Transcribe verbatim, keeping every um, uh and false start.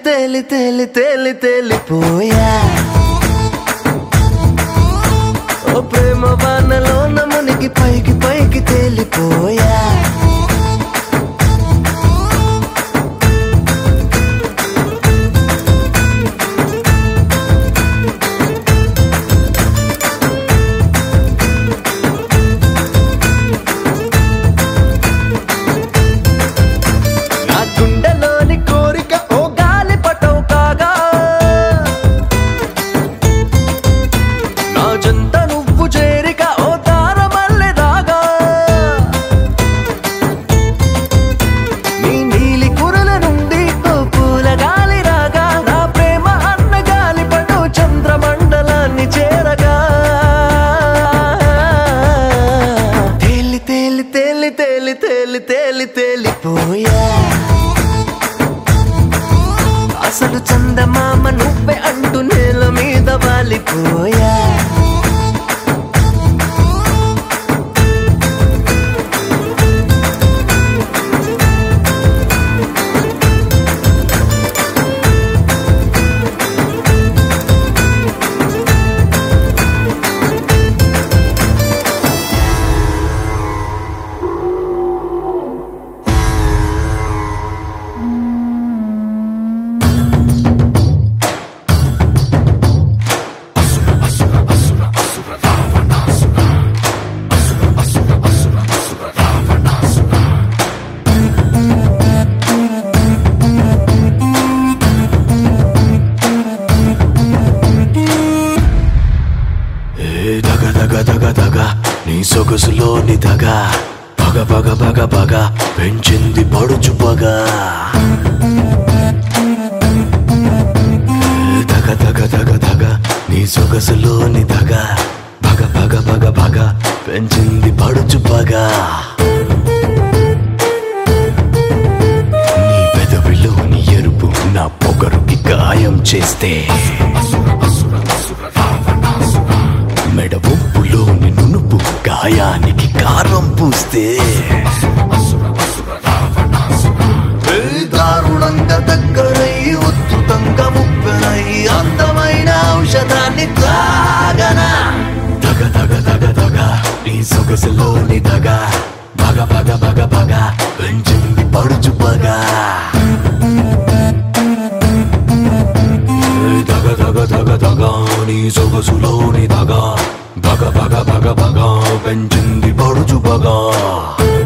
తేలి తేలి తేలి తేలిపోయా ఓ ప్రేమ వానలో నమునికి పైకి పైకి తేలిపోయా తేలి తేలి తేలి తేలిపోయా అసలు చందమామ నువ్వే అంటూ నేల మీద వాలిపోయా నీ సొగసులోని దగా పగ పగ పగ పగ పెంచింది పడుచు పగ దగ దగ దగ దగ నీ సొగసులోని దగా పగ పగ పగ పగ పెంచింది పడుచు పగ నీ పెదవిలోని ఎరుపు నా పొగరుకి గాయం చేస్తే మెడబొప్పులోని నునుపు గాయానికి కారం పూస్తే దారుణంగా దగ్గరై ఉద్ధృతంగా ముప్పెనై అందమైన ఔషధాన్ని తాగనా దగ దగ దగ దగ నీ సొగసులోని దగ బగ బగ బగ బగ పెంచింది పడుచు పగ దగ దగ దగ దగ నీ సొగసులోని దగ బగ బగ బగ బగ పెంచింది పడుచు పగ